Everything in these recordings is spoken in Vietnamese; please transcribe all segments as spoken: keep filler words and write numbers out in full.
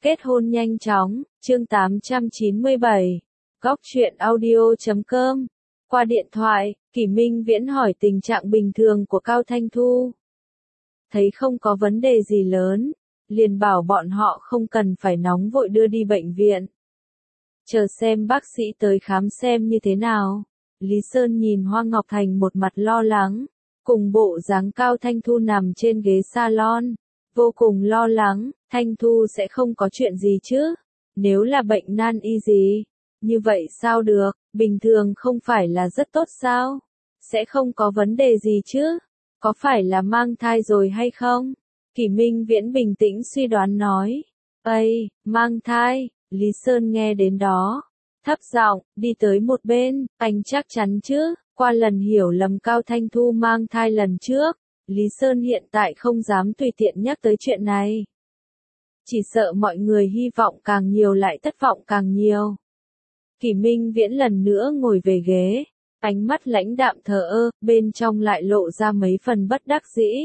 Kết hôn nhanh chóng, chương tám trăm chín mươi bảy, góc truyện audio chấm com. Qua điện thoại, Kỷ Minh Viễn hỏi tình trạng bình thường của Cao Thanh Thu. Thấy không có vấn đề gì lớn, liền bảo bọn họ không cần phải nóng vội đưa đi bệnh viện. Chờ xem bác sĩ tới khám xem như thế nào. Lý Sơn nhìn Hoa Ngọc Thành một mặt lo lắng, cùng bộ dáng Cao Thanh Thu nằm trên ghế salon, vô cùng lo lắng. Thanh Thu sẽ không có chuyện gì chứ? Nếu là bệnh nan y gì, như vậy sao được, bình thường không phải là rất tốt sao? Sẽ không có vấn đề gì chứ? Có phải là mang thai rồi hay không? Kỷ Minh Viễn bình tĩnh suy đoán nói. Ây, mang thai, Lý Sơn nghe đến đó, thấp giọng, đi tới một bên, anh chắc chắn chứ, qua lần hiểu lầm Cao Thanh Thu mang thai lần trước, Lý Sơn hiện tại không dám tùy tiện nhắc tới chuyện này. Chỉ sợ mọi người hy vọng càng nhiều lại thất vọng càng nhiều. Kỷ Minh Viễn lần nữa ngồi về ghế, ánh mắt lãnh đạm thờ ơ, bên trong lại lộ ra mấy phần bất đắc dĩ.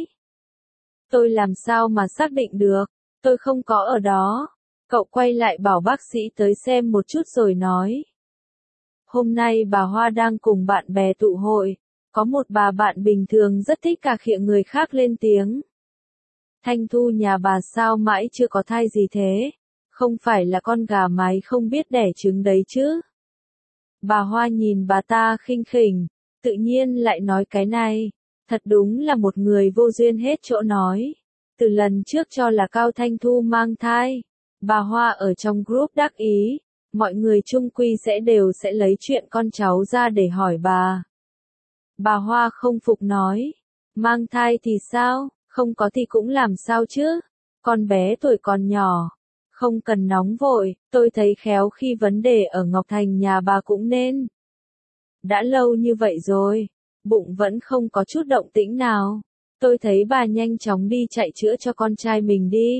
Tôi làm sao mà xác định được, tôi không có ở đó. Cậu quay lại bảo bác sĩ tới xem một chút rồi nói. Hôm nay bà Hoa đang cùng bạn bè tụ hội, có một bà bạn bình thường rất thích cà khịa người khác lên tiếng. Thanh Thu nhà bà sao mãi chưa có thai gì thế? Không phải là con gà mái không biết đẻ trứng đấy chứ? Bà Hoa nhìn bà ta khinh khỉnh, tự nhiên lại nói cái này. Thật đúng là một người vô duyên hết chỗ nói. Từ lần trước cho là Cao Thanh Thu mang thai, bà Hoa ở trong group đắc ý, mọi người chung quy sẽ đều sẽ lấy chuyện con cháu ra để hỏi bà. Bà Hoa không phục nói, mang thai thì sao, không có thì cũng làm sao chứ, con bé tuổi còn nhỏ, không cần nóng vội, tôi thấy khéo khi vấn đề ở Ngọc Thành nhà bà cũng nên. Đã lâu như vậy rồi, bụng vẫn không có chút động tĩnh nào, tôi thấy bà nhanh chóng đi chạy chữa cho con trai mình đi.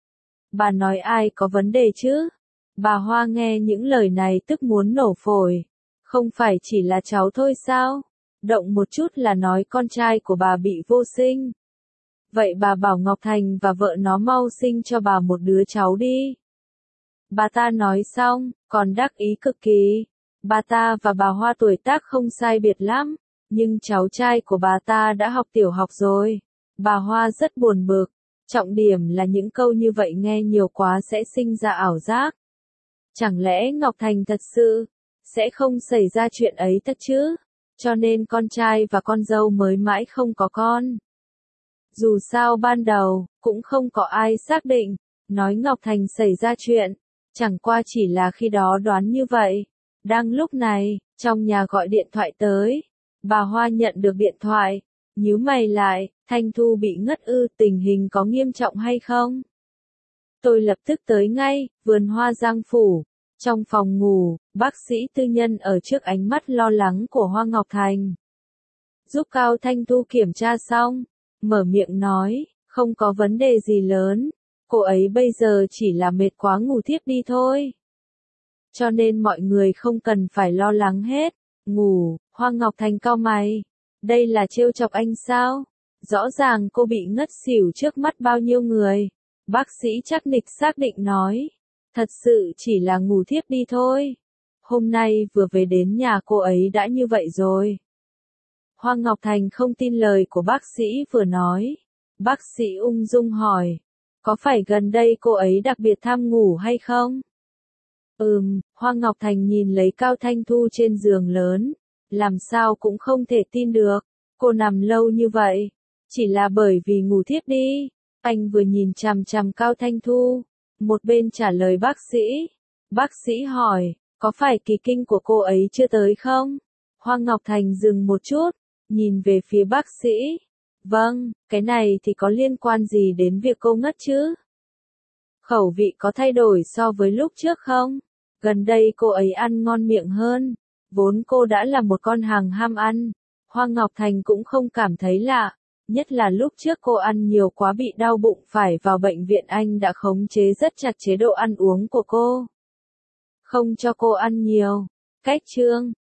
Bà nói ai có vấn đề chứ? Bà Hoa nghe những lời này tức muốn nổ phổi. Không phải chỉ là cháu thôi sao? Động một chút là nói con trai của bà bị vô sinh. Vậy bà bảo Ngọc Thành và vợ nó mau sinh cho bà một đứa cháu đi. Bà ta nói xong, còn đắc ý cực kỳ. Bà ta và bà Hoa tuổi tác không sai biệt lắm, nhưng cháu trai của bà ta đã học tiểu học rồi. Bà Hoa rất buồn bực. Trọng điểm là những câu như vậy nghe nhiều quá sẽ sinh ra ảo giác. Chẳng lẽ Ngọc Thành thật sự sẽ không xảy ra chuyện ấy thật chứ? Cho nên con trai và con dâu mới mãi không có con. Dù sao ban đầu, cũng không có ai xác định, nói Ngọc Thành xảy ra chuyện, chẳng qua chỉ là khi đó đoán như vậy. Đang lúc này, trong nhà gọi điện thoại tới, bà Hoa nhận được điện thoại, nhíu mày lại, Thanh Thu bị ngất ư, tình hình có nghiêm trọng hay không? Tôi lập tức tới ngay, vườn hoa Giang Phủ, trong phòng ngủ, bác sĩ tư nhân ở trước ánh mắt lo lắng của Hoa Ngọc Thành. Giúp Cao Thanh Thu kiểm tra xong, mở miệng nói, không có vấn đề gì lớn, cô ấy bây giờ chỉ là mệt quá ngủ thiếp đi thôi. Cho nên mọi người không cần phải lo lắng hết, ngủ, Hoa Ngọc Thành cau mày, đây là trêu chọc anh sao? Rõ ràng cô bị ngất xỉu trước mắt bao nhiêu người. Bác sĩ chắc nịch xác định nói. Thật sự chỉ là ngủ thiếp đi thôi. Hôm nay vừa về đến nhà cô ấy đã như vậy rồi. Hoa Ngọc Thành không tin lời của bác sĩ vừa nói. Bác sĩ ung dung hỏi. Có phải gần đây cô ấy đặc biệt tham ngủ hay không? Ừm, Hoa Ngọc Thành nhìn lấy Cao Thanh Thu trên giường lớn. Làm sao cũng không thể tin được. Cô nằm lâu như vậy. Chỉ là bởi vì ngủ thiếp đi. Anh vừa nhìn chằm chằm Cao Thanh Thu, một bên trả lời bác sĩ. Bác sĩ hỏi, có phải kỳ kinh của cô ấy chưa tới không? Hoa Ngọc Thành dừng một chút, nhìn về phía bác sĩ. Vâng, cái này thì có liên quan gì đến việc cô ngất chứ? Khẩu vị có thay đổi so với lúc trước không? Gần đây cô ấy ăn ngon miệng hơn, vốn cô đã là một con hàng ham ăn. Hoa Ngọc Thành cũng không cảm thấy lạ. Nhất là lúc trước cô ăn nhiều quá bị đau bụng phải vào bệnh viện, anh đã khống chế rất chặt chế độ ăn uống của cô. Không cho cô ăn nhiều. Cách chương